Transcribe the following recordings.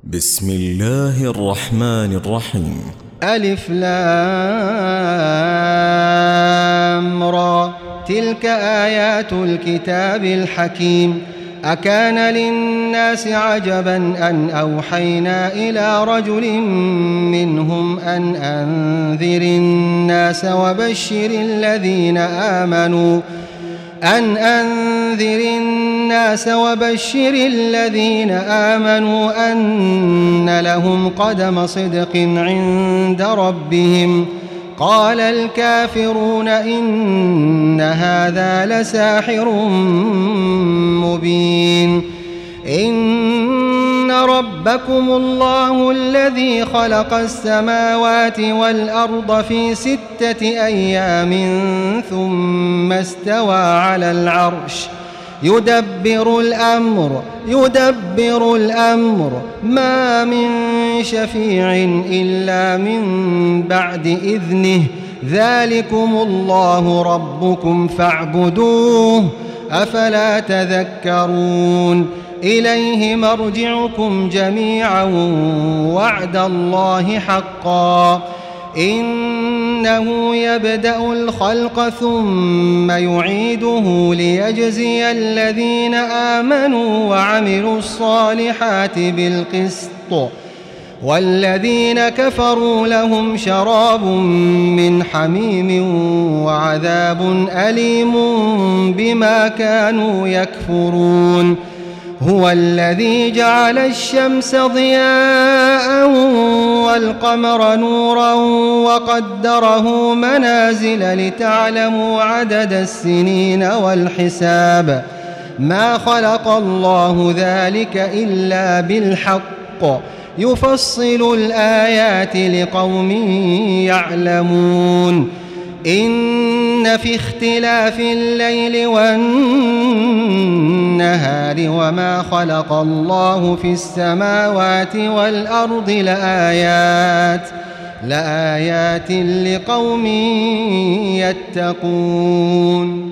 بسم الله الرحمن الرحيم. ألف لام را تلك آيات الكتاب الحكيم. أكان للناس عجبا أن أوحينا إلى رجل منهم أن أنذر الناس وبشر الذين آمنوا أن لهم قدم صدق عند ربهم. قال الكافرون إن هذا لساحر مبين. إن ربكم الله الذي خلق السماوات والأرض في 6 أيام ثم استوى على العرش يدبر الأمر ما من شفيع إلا من بعد إذنه. ذلكم الله ربكم فاعبدوه أفلا تذكرون. إليه مرجعكم جميعا وعد الله حقا. إنه يبدأ الخلق ثم يعيده ليجزي الذين آمنوا وعملوا الصالحات بالقسط، والذين كفروا لهم شراب من حميم وعذاب أليم بما كانوا يكفرون. هو الذي جعل الشمس ضياء والقمر نورا وقدره منازل لتعلموا عدد السنين والحساب. ما خلق الله ذلك إلا بالحق يفصل الآيات لقوم يعلمون. إن في اختلاف الليل والنهار وما خلق الله في السماوات والأرض لآيات لقوم يتقون.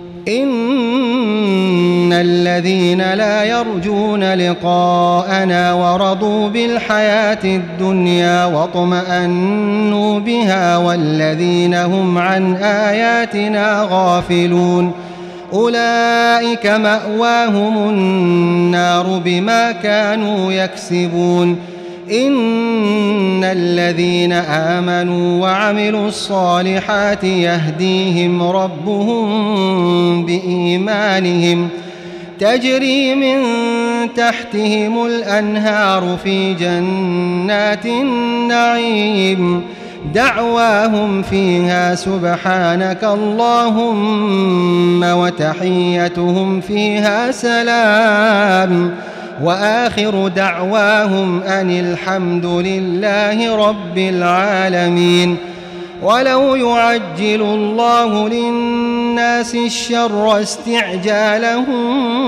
إن الذين لا يرجون لقاءنا ورضوا بالحياة الدنيا واطمأنوا بها والذين هم عن آياتنا غافلون أولئك مأواهم النار بما كانوا يكسبون. إن الذين آمنوا وعملوا الصالحات يهديهم ربهم بإيمانهم تجري من تحتهم الأنهار في جنات النعيم. دعواهم فيها سبحانك اللهم وتحيتهم فيها سلام وآخر دعواهم أن الحمد لله رب العالمين. ولو يعجل الله للناس الشر استعجالهم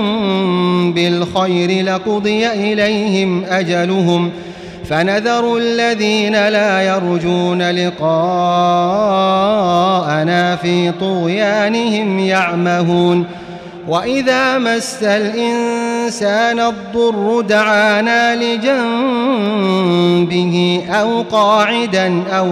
بالخير لقضي إليهم أجلهم فنذر الذين لا يرجون لقاءنا في طغيانهم يعمهون. وإذا مس الإنسان الضر دعانا لجنبه أو قاعدا أو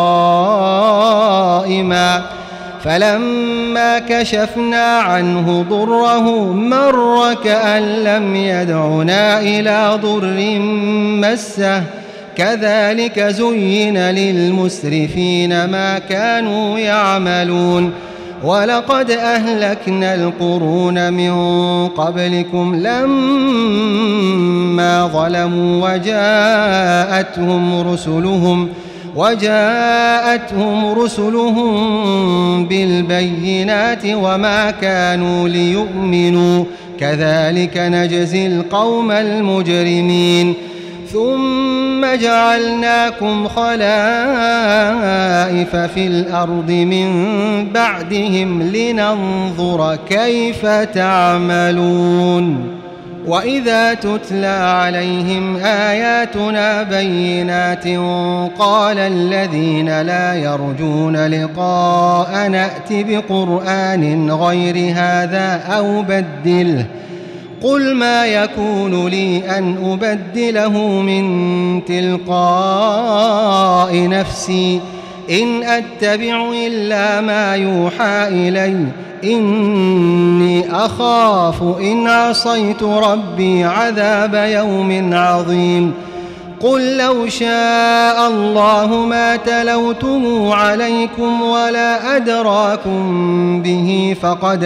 قائما فلما كشفنا عنه ضره مر كأن لم يدعنا إلى ضر مسه. كذلك زين للمسرفين ما كانوا يعملون. ولقد أهلكنا القرون من قبلكم لما ظلموا وجاءتهم رسلهم بالبينات وما كانوا ليؤمنوا. كذلك نجزي القوم المجرمين. ثم جعلناكم خلائف في الأرض من بعدهم لننظر كيف تعملون. وإذا تتلى عليهم آياتنا بينات قال الذين لا يرجون لقاءنا ائت بقرآن غير هذا أو بدله قل ما يكون لي أن أبدله من تلقاء نفسي إن أتبع إلا ما يوحى إلي إني أخاف إن عصيت ربي عذاب يوم عظيم قل لو شاء الله ما تلوته عليكم ولا أدراكم به فقد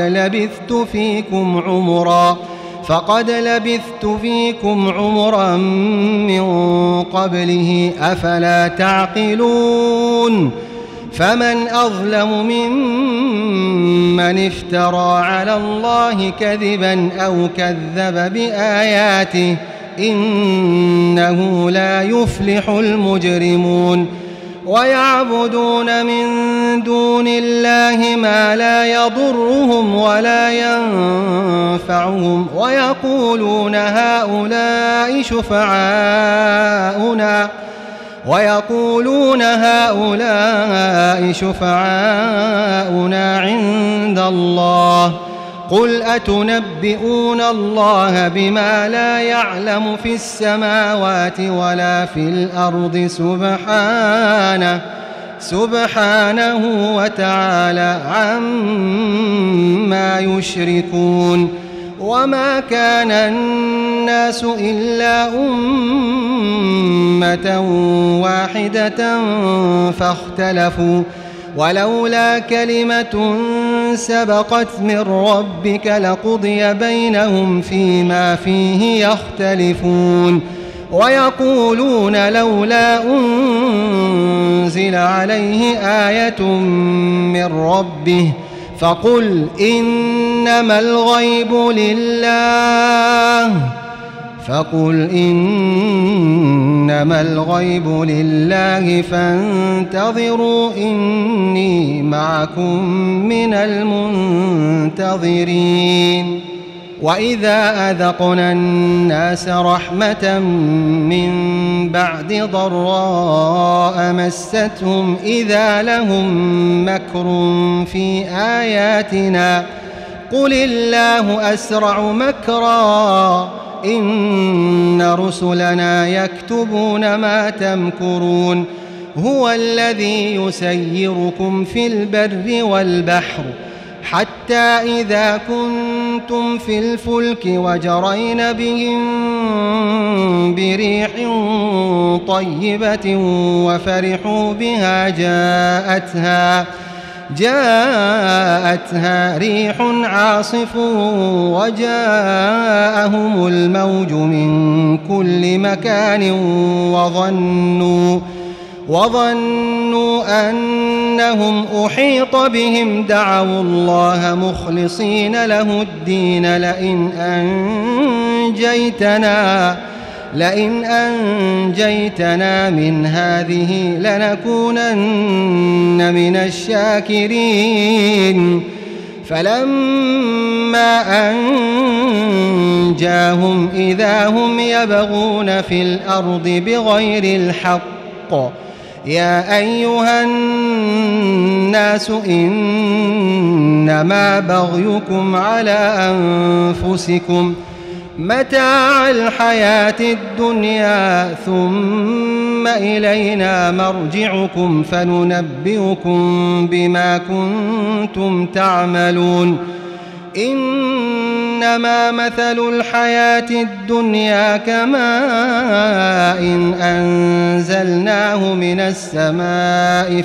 لبثت فيكم عمرا من قبله أفلا تعقلون فمن أظلم ممن افترى على الله كذبا أو كذب بآياته إنه لا يفلح المجرمون ويعبدون من دون الله ما لا يضرهم ولا ينفعهم ويقولون هؤلاء شفعاؤنا عند الله قل أتنبئون الله بما لا يعلم في السماوات ولا في الأرض سبحانه وتعالى عما يشركون وما كان الناس إلا أمة واحدة فاختلفوا ولولا كلمة سبقت من ربك لقضي بينهم فيما فيه يختلفون ويقولون لولا أنزل عليه آية من ربه فقل إنما الغيب لله فانتظروا إني معكم من المنتظرين وإذا أذقنا الناس رحمة من بعد ضراء مستهم إذا لهم مكر في آياتنا قل الله أسرع مكرا إن رسلنا يكتبون ما تمكرون هو الذي يسيركم في البر والبحر حتى إذا كنتم في الفلك وجرين بهم بريح طيبة وفرحوا بها جاءتها ريح عاصف وجاءهم الموج من كل مكان وظنوا أنهم أحيط بهم دعوا الله مخلصين له الدين لئن أنجيتنا من هذه لنكونن من الشاكرين فلما أنجاهم إذا هم يبغون في الأرض بغير الحق يا أيها الناس إنما بغيكم على أنفسكم متاع الحياة الدنيا ثم إلينا مرجعكم فننبئكم بما كنتم تعملون إنما مثل الحياة الدنيا كماء أنزلناه من السماء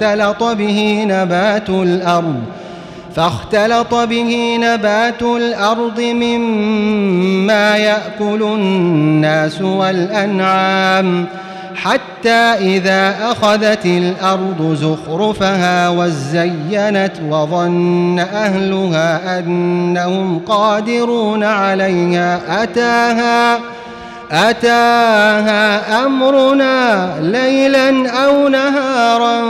فاختلط به نبات الأرض مما يأكل الناس والأنعام حتى إذا أخذت الأرض زخرفها وزينت وظن أهلها أنهم قادرون عليها أتاها أمرنا ليلا أو نهارا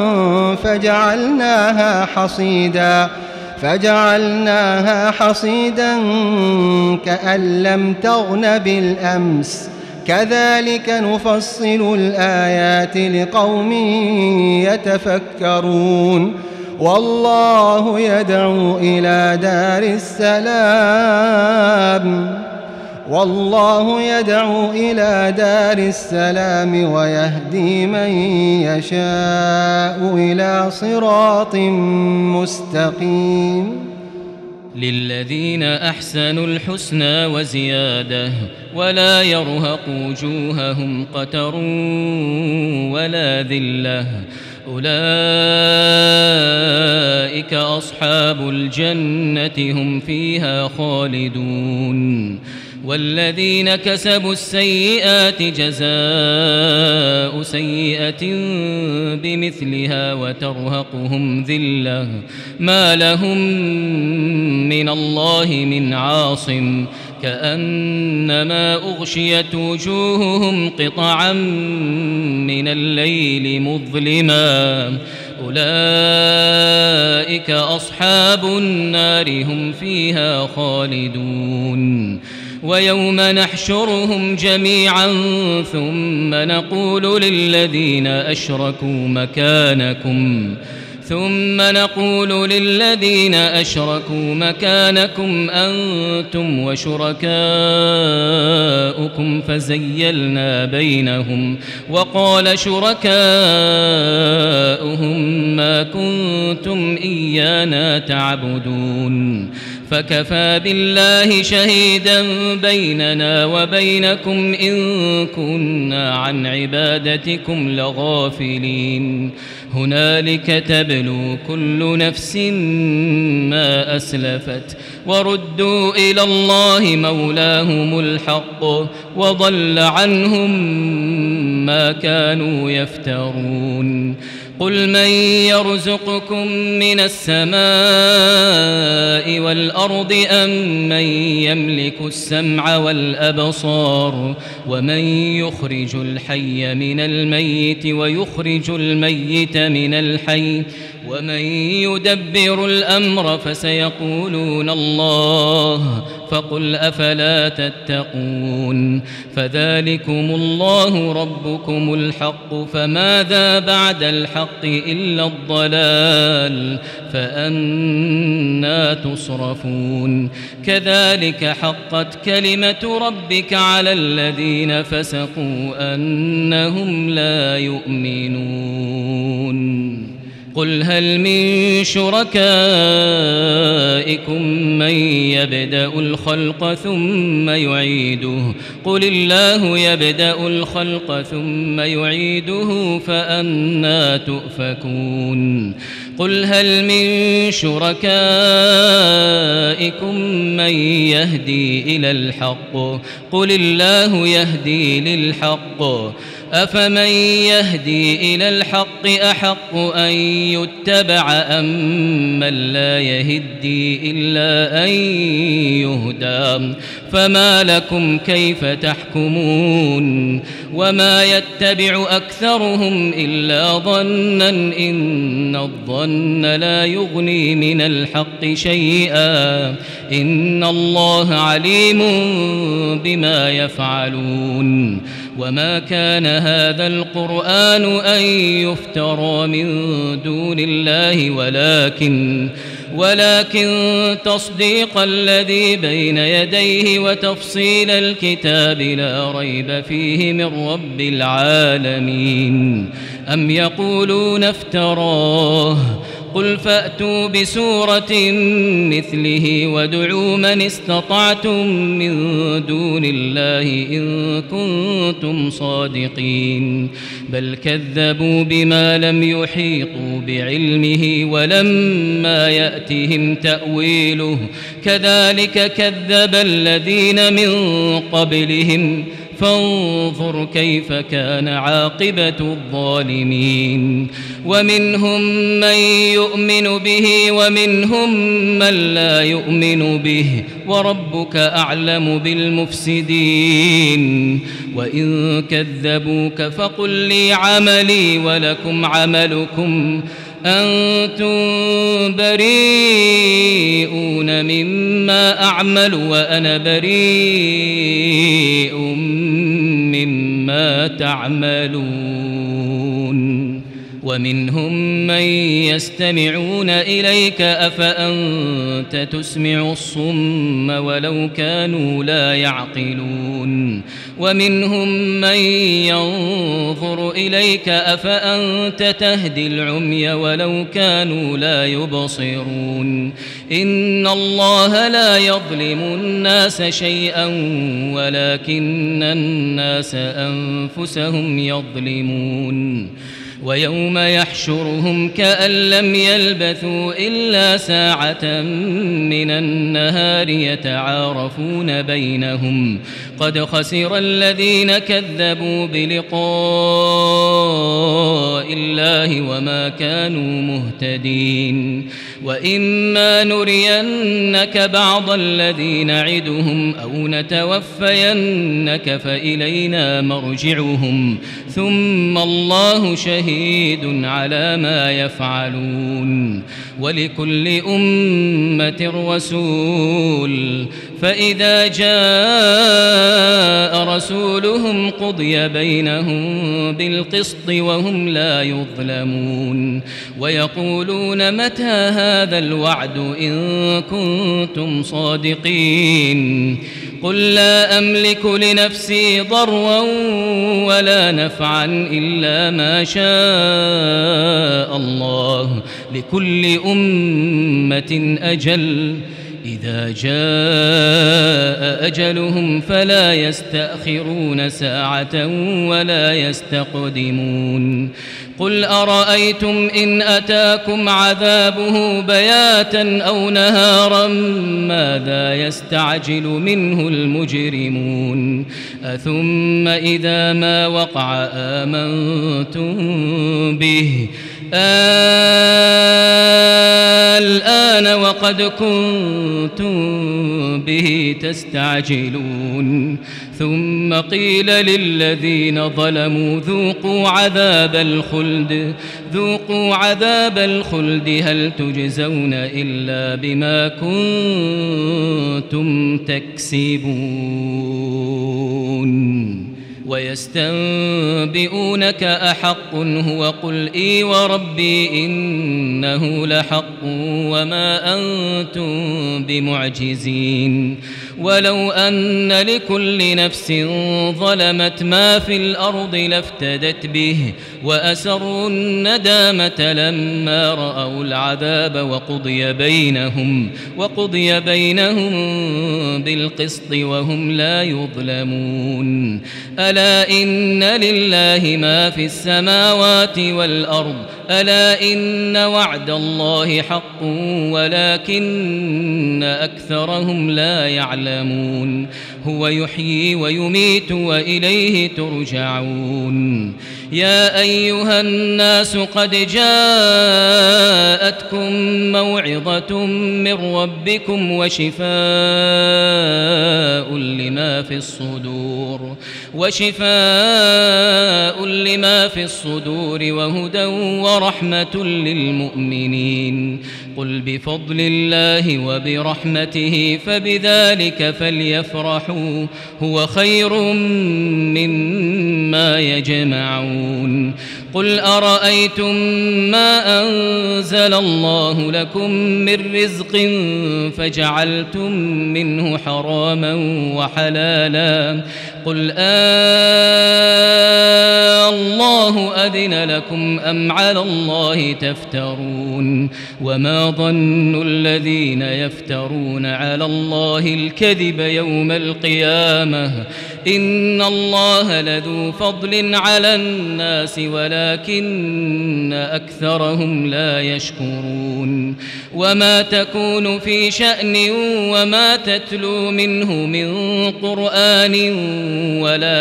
فجعلناها حصيدا كأن لم تغن بالأمس كذلك نفصل الآيات لقوم يتفكرون والله يدعو إلى دار السلام ويهدي من يشاء إلى صراط مستقيم. للذين أحسنوا الحسنى وزيادة ولا يرهق وجوههم قتر ولا ذلة أولئك أصحاب الجنة هم فيها خالدون. والذين كسبوا السيئات جزاء سيئة بمثلها وترهقهم ذلة ما لهم من الله من عاصم كأنما أغشيت وجوههم قطعا من الليل مظلما أولئك أصحاب النار هم فيها خالدون. ويوم نحشرهم جميعا ثم نقول للذين أشركوا مكانكم أنتم وشركاؤكم فزيلنا بينهم وقال شركاؤهم ما كنتم إيانا تعبدون فكفى بالله شهيدا بيننا وبينكم إن كنا عن عبادتكم لغافلين. هنالك تبلو كل نفس ما أسلفت وردوا إلى الله مولاهم الحق وضل عنهم ما كانوا يفترون. قل من يرزقكم من السماء والأرض أم من يملك السمع والأبصار ومن يخرج الحي من الميت ويخرج الميت من الحي ومن يدبر الأمر فسيقولون الله فقل أفلا تتقون. فذلكم الله ربكم الحق فماذا بعد الحق إلا الضلال فأنى تصرفون. كذلك حقت كلمة ربك على الذين فسقوا أنهم لا يؤمنون. قل هل من شركائكم من يبدأ الخلق ثم يعيده قل الله يبدأ الخلق ثم يعيده فأنى تؤفكون. قل هل من شركائكم من يهدي إلى الحق قل الله يهدي للحق أفمن يهدي إلى الحق أحق أن يتبع أم من لا يهدي إلا أن يهدى فما لكم كيف تحكمون. وما يتبع أكثرهم إلا ظنا إن الظن لا يغني من الحق شيئا إن الله عليم بما يفعلون. وما كان هذا القرآن أن يفترى من دون الله ولكن تصديق الذي بين يديه وتفصيل الكتاب لا ريب فيه من رب العالمين. أم يقولون افتراه قل فأتوا بسورة مثله وادعوا من استطعتم من دون الله إن كنتم صادقين. بل كذبوا بما لم يحيطوا بعلمه ولما يأتهم تأويله كذلك كذب الذين من قبلهم فانظر كيف كان عاقبة الظالمين. ومنهم من يؤمن به ومنهم من لا يؤمن به وربك أعلم بالمفسدين. وإن كذبوك فقل لي عملي ولكم عملكم أنتم بريئون مما أعمل وأنا بريء مما تعملون. ومنهم من يستمعون إليك أفأنت تسمع الصم ولو كانوا لا يعقلون ومنهم من ينظر إليك أفأنت تهدي العمي ولو كانوا لا يبصرون إن الله لا يظلم الناس شيئا ولكن الناس أنفسهم يظلمون ويوم يحشرهم كأن لم يلبثوا إلا ساعة من النهار يتعارفون بينهم قد خسر الذين كذبوا بلقاء الله وما كانوا مهتدين وإما نرينك بعض الذي نعدهم أو نتوفينك فإلينا مرجعهم ثم الله شهيد على ما يفعلون ولكل أمة رسول فإذا جاء رسولهم قضي بينهم بالقسط وهم لا يظلمون ويقولون متى هذا الوعد إن كنتم صادقين قل لا أملك لنفسي ضرا ولا نفعا إلا ما شاء الله لكل أمة أجل إذا جاء أجلهم فلا يستأخرون ساعة ولا يستقدمون قل أرأيتم إن أتاكم عذابه بياتا أو نهارا ماذا يستعجل منه المجرمون أثم إذا ما وقع آمنتم به الآن وقد كنتم به تستعجلون ثم قيل للذين ظلموا ذوقوا عذاب الخلد هل تجزون إلا بما كنتم تكسبون ويستنبئونك أحق هو قل إي وربي إنه لحق وما أنتم بمعجزين ولو أن لكل نفس ظلمت ما في الأرض لافتدت به وأسروا الندامة لما رأوا العذاب وقضي بينهم بالقسط وهم لا يظلمون ألا إن لله ما في السماوات والأرض ألا إن وعد الله حق ولكن أكثرهم لا يعلمون هو يحيي ويميت وإليه ترجعون يا أيها الناس قد جاءتكم موعظة من ربكم وشفاء لما في الصدور وهدى ورحمة للمؤمنين قل بفضل الله وبرحمته فبذلك فليفرحوا هو خير مما يجمعون قل أرأيتم ما أنزل الله لكم من رزق فجعلتم منه حراما وحلالا قل الله أذن لكم أم على الله تفترون وما ظن الذين يفترون على الله الكذب يوم القيامة إن الله لذو فضل على الناس ولكن أكثرهم لا يشكرون وما تكون في شأن وما تتلو منه من قرآن ولا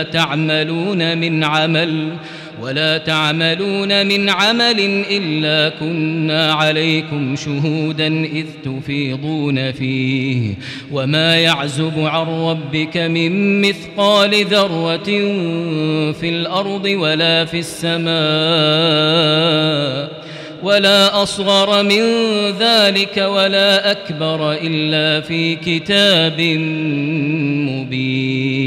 تعملون من عمل إلا كنا عليكم شهودا إذ تفيضون فيه وما يعزب عن ربك من مثقال ذرة في الأرض ولا في السماء ولا أصغر من ذلك ولا أكبر إلا في كتاب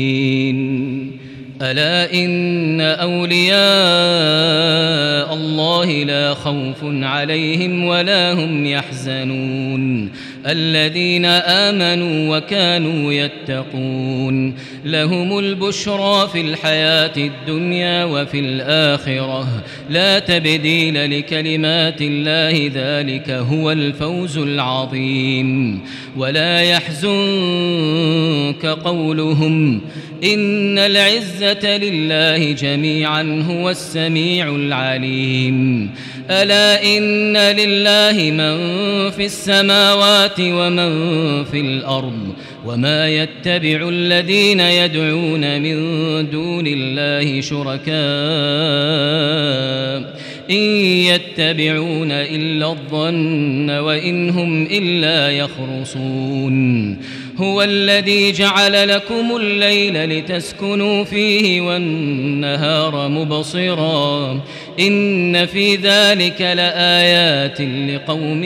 مبين ألا إن أولياء الله الله لا خوف عليهم ولا هم يحزنون الذين آمنوا وكانوا يتقون لهم البشرى في الحياة الدنيا وفي الآخرة لا تبديل لكلمات الله ذلك هو الفوز العظيم ولا يحزنك قولهم إن العزة لله جميعا هو السميع العليم ألا إن لله من في السماوات ومن في الأرض وما يتبع الذين يدعون من دون الله شركاء إن يتبعون إلا الظن وإن هم إلا يخرصون هو الذي جعل لكم الليل لتسكنوا فيه والنهار مبصرا إن في ذلك لآيات لقوم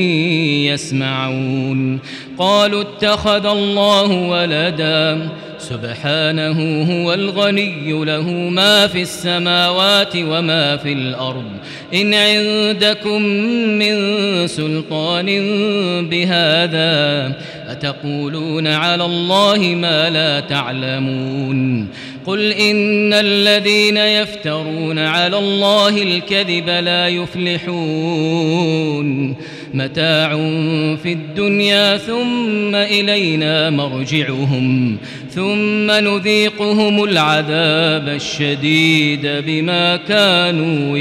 يسمعون قالوا اتخذ الله ولدا سبحانه هو الغني له ما في السماوات وما في الأرض إن عندكم من سلطان بهذا أتقولون على الله ما لا تعلمون قل إن الذين يفترون على الله الكذب لا يفلحون متاع في الدنيا ثم إلينا مرجعهم ثم نذيقهم العذاب الشديد بما كانوا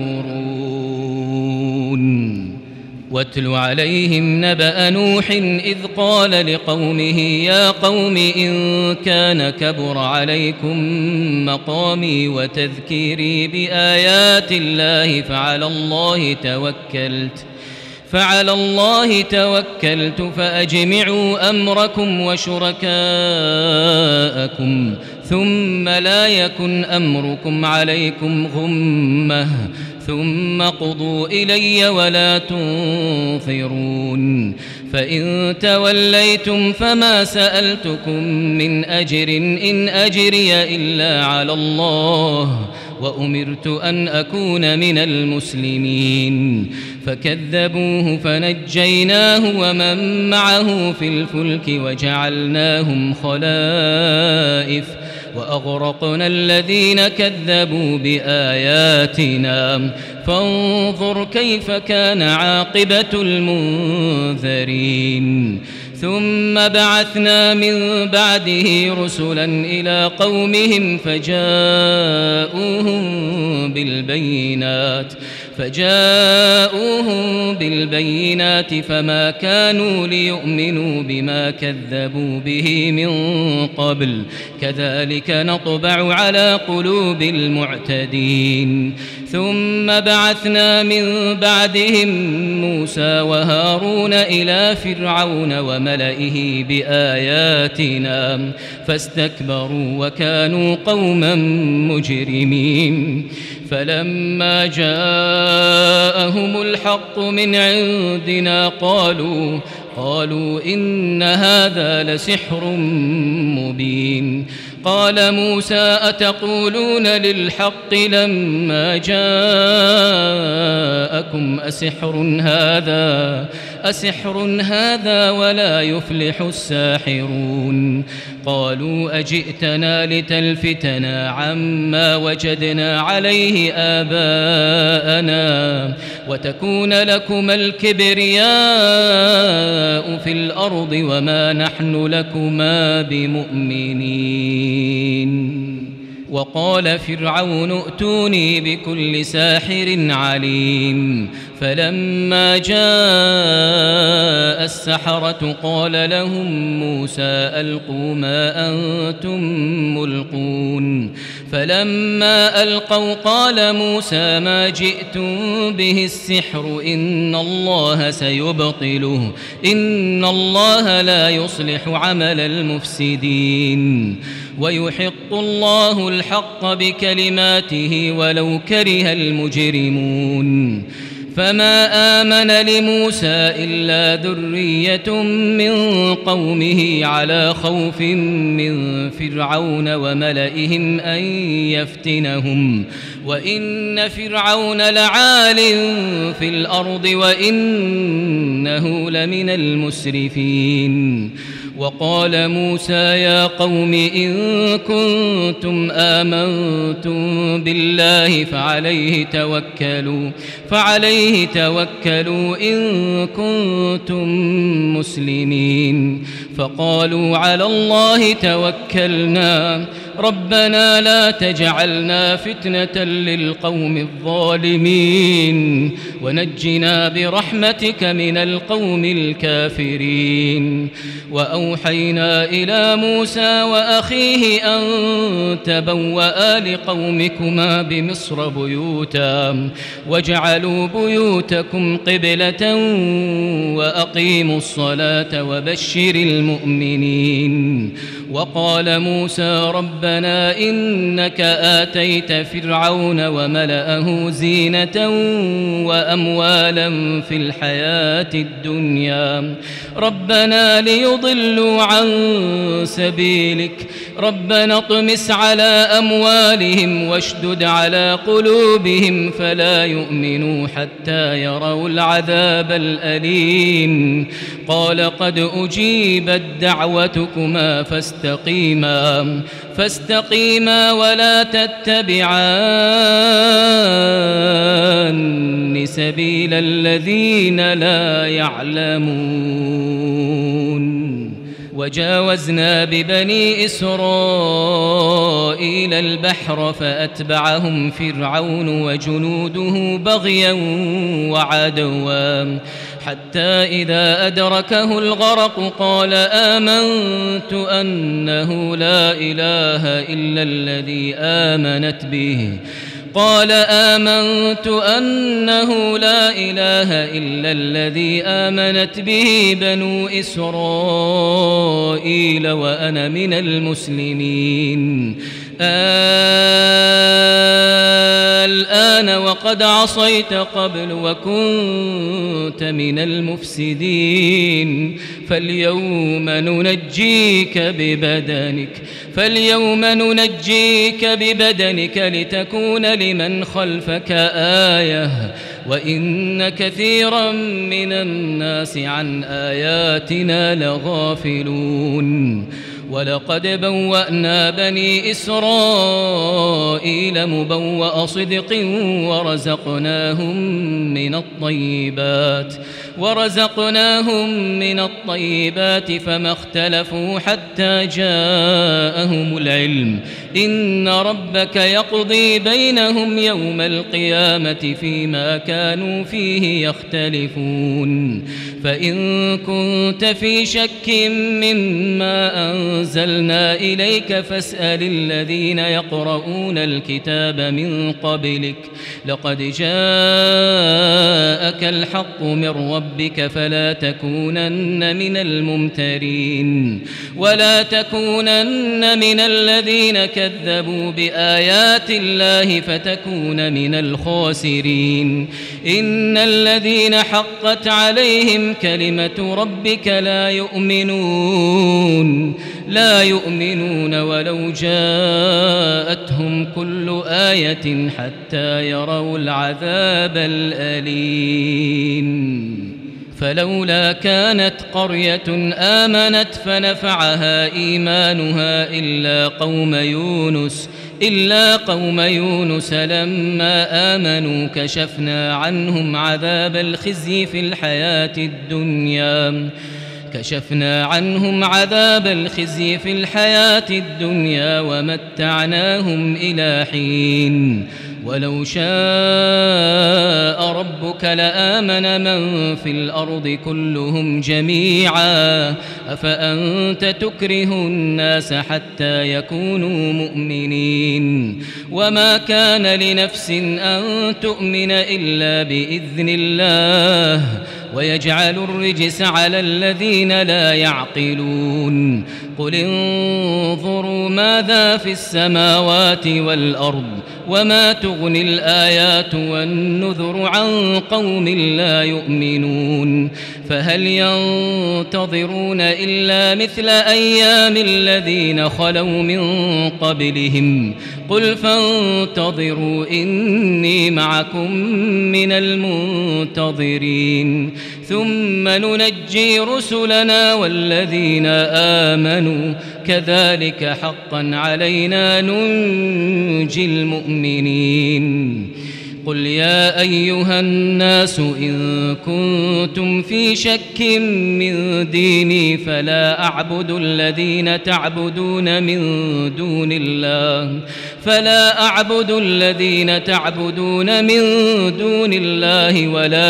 يكفرون واتل عليهم نبأ نوح إذ قال لقومه يا قوم إن كان كبر عليكم مقامي وتذكيري بآيات الله فعلى الله توكلت فأجمعوا أمركم وشركاءكم ثم لا يكن أمركم عليكم غمة ثم قضوا إلي ولا تنظرون فإن توليتم فما سألتكم من أجر إن أجري إلا على الله وأمرت أن أكون من المسلمين فكذبوه فنجيناه ومن معه في الفلك وجعلناهم خلائف وأغرقنا الذين كذبوا بآياتنا فانظر كيف كان عاقبة المنذرين ثم بعثنا من بعده رسلا إلى قومهم فجاءوهم بالبينات فما كانوا ليؤمنوا بما كذبوا به من قبل كذلك نطبع على قلوب المعتدين ثم بعثنا من بعدهم موسى وهارون إلى فرعون وملئه بآياتنا فاستكبروا وكانوا قوما مجرمين فلما جاءهم الحق من عندنا قالوا إن هذا لسحر مبين قال موسى أتقولون للحق لما جاءكم أسحر هذا ولا يفلح الساحرون قالوا أجئتنا لتلفتنا عما وجدنا عليه آباءنا وتكون لكما الكبرياء في الأرض وما نحن لكما بمؤمنين وقال فرعون ائتوني بكل ساحر عليم فلما جاء السحرة قال لهم موسى ألقوا ما أنتم ملقون فلما ألقوا قال موسى ما جئتم به السحر إن الله سيبطله إن الله لا يصلح عمل المفسدين ويحق الله الحق بكلماته ولو كره المجرمون فما آمن لموسى إلا ذرية من قومه على خوف من فرعون وملئهم أن يفتنهم وإن فرعون لعال في الأرض وإنه لمن المسرفين. وقال موسى يا قوم إن كنتم آمنتم بالله فعليه توكلوا إن كنتم مسلمين. فقالوا على الله توكلنا ربنا لا تجعلنا فتنة للقوم الظالمين ونجنا برحمتك من القوم الكافرين. وأوحينا إلى موسى وأخيه أن تبوأ لقومكما بمصر بيوتا واجعلوا بيوتكم قبلة وأقيموا الصلاة وبشر المؤمنين. وقال موسى ربنا إنك آتيت فرعون وملأه زينة وأموالا في الحياة الدنيا ربنا ليضلوا عن سبيلك ربنا اطمس على أموالهم واشدد على قلوبهم فلا يؤمنوا حتى يروا العذاب الأليم. قال قد أجيبت دعوتكما فاستقيما ولا تتبعان سبيل الذين لا يعلمون. وجاوزنا ببني إسرائيل البحر فأتبعهم فرعون وجنوده بغيا وعدوا حتى إذا أدركه الغرق قال آمنت أنه لا إله إلا الذي آمنت به بنو إسرائيل وأنا من المسلمين. الآن وقد عصيت قبل وكنت من المفسدين فاليوم ننجيك ببدنك لتكون لمن خلفك آية وإن كثيرا من الناس عن آياتنا لغافلون. ولقد بوأنا بني إسرائيل مبوأ صدق ورزقناهم من الطيبات فما اختلفوا حتى جاءهم العلم إن ربك يقضي بينهم يوم القيامة فيما كانوا فيه يختلفون. فإن كنت في شك مما أنزلنا إليك فاسأل الذين يقرؤون الكتاب من قبلك لقد جاءك الحق من ربك فلا تكونن من الممترين ولا تكونن من الذين كذبوا بآيات الله فتكون من الخاسرين. إن الذين حقت عليهم كلمة ربك لا يؤمنون ولو جاءتهم كل آية حتى يروا العذاب الأليم. فلولا كانت قرية آمنت فنفعها إيمانها إلا قوم يونس لما آمنوا كشفنا عنهم عذاب الخزي في الحياة الدنيا ومتعناهم إلى حين. ولو شاء ربك لآمن من في الأرض كلهم جميعا أفأنت تكره الناس حتى يكونوا مؤمنين. وما كان لنفس أن تؤمن إلا بإذن الله ويجعل الرجس على الذين لا يعقلون. قل انظروا ماذا في السماوات والأرض وما تغني الآيات والنذر عن قوم لا يؤمنون فهل ينتظرون إلا مثل أيام الذين خلوا من قبلهم قل فانتظروا إني معكم من المنتظرين ثم ننجي رسلنا والذين آمنوا كذلك حقا علينا ننجي المؤمنين قل يا أيها الناس إن كنتم في شك من ديني فلا أعبد الذين تعبدون من دون الله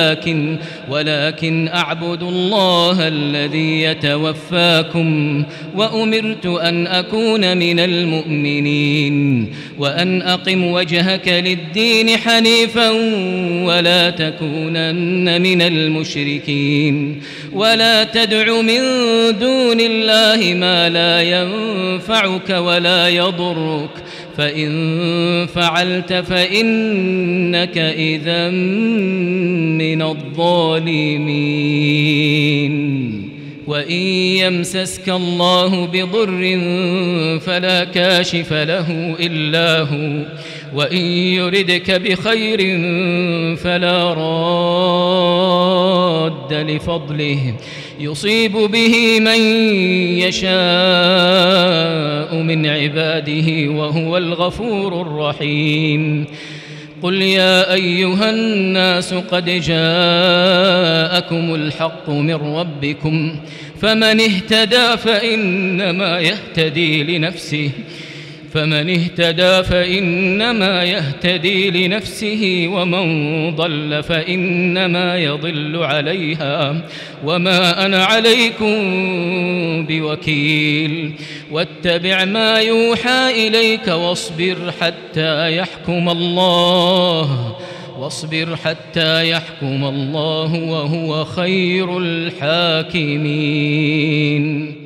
ولكن أعبد الله الذي يتوفاكم وأمرت أن أكون من المؤمنين وأن أقم وجهك للدين حنيفا ولا تكونن من المشركين ولا تدع من دون الله ما لا ينفعك ولا يضرك فإن فعلت فإنك إذا من الظالمين وإن يمسسك الله بضر فلا كاشف له إلا هو وإن يردك بخير فلا راد لفضله يصيب به من يشاء من عباده وهو الغفور الرحيم قل يا أيها الناس قد جاءكم الحق من ربكم فمن اهتدى فإنما يهتدي لنفسه ومن ضل فإنما يضل عليها وما أنا عليكم بوكيل واتبع ما يوحى إليك واصبر حتى يحكم الله وهو خير الحاكمين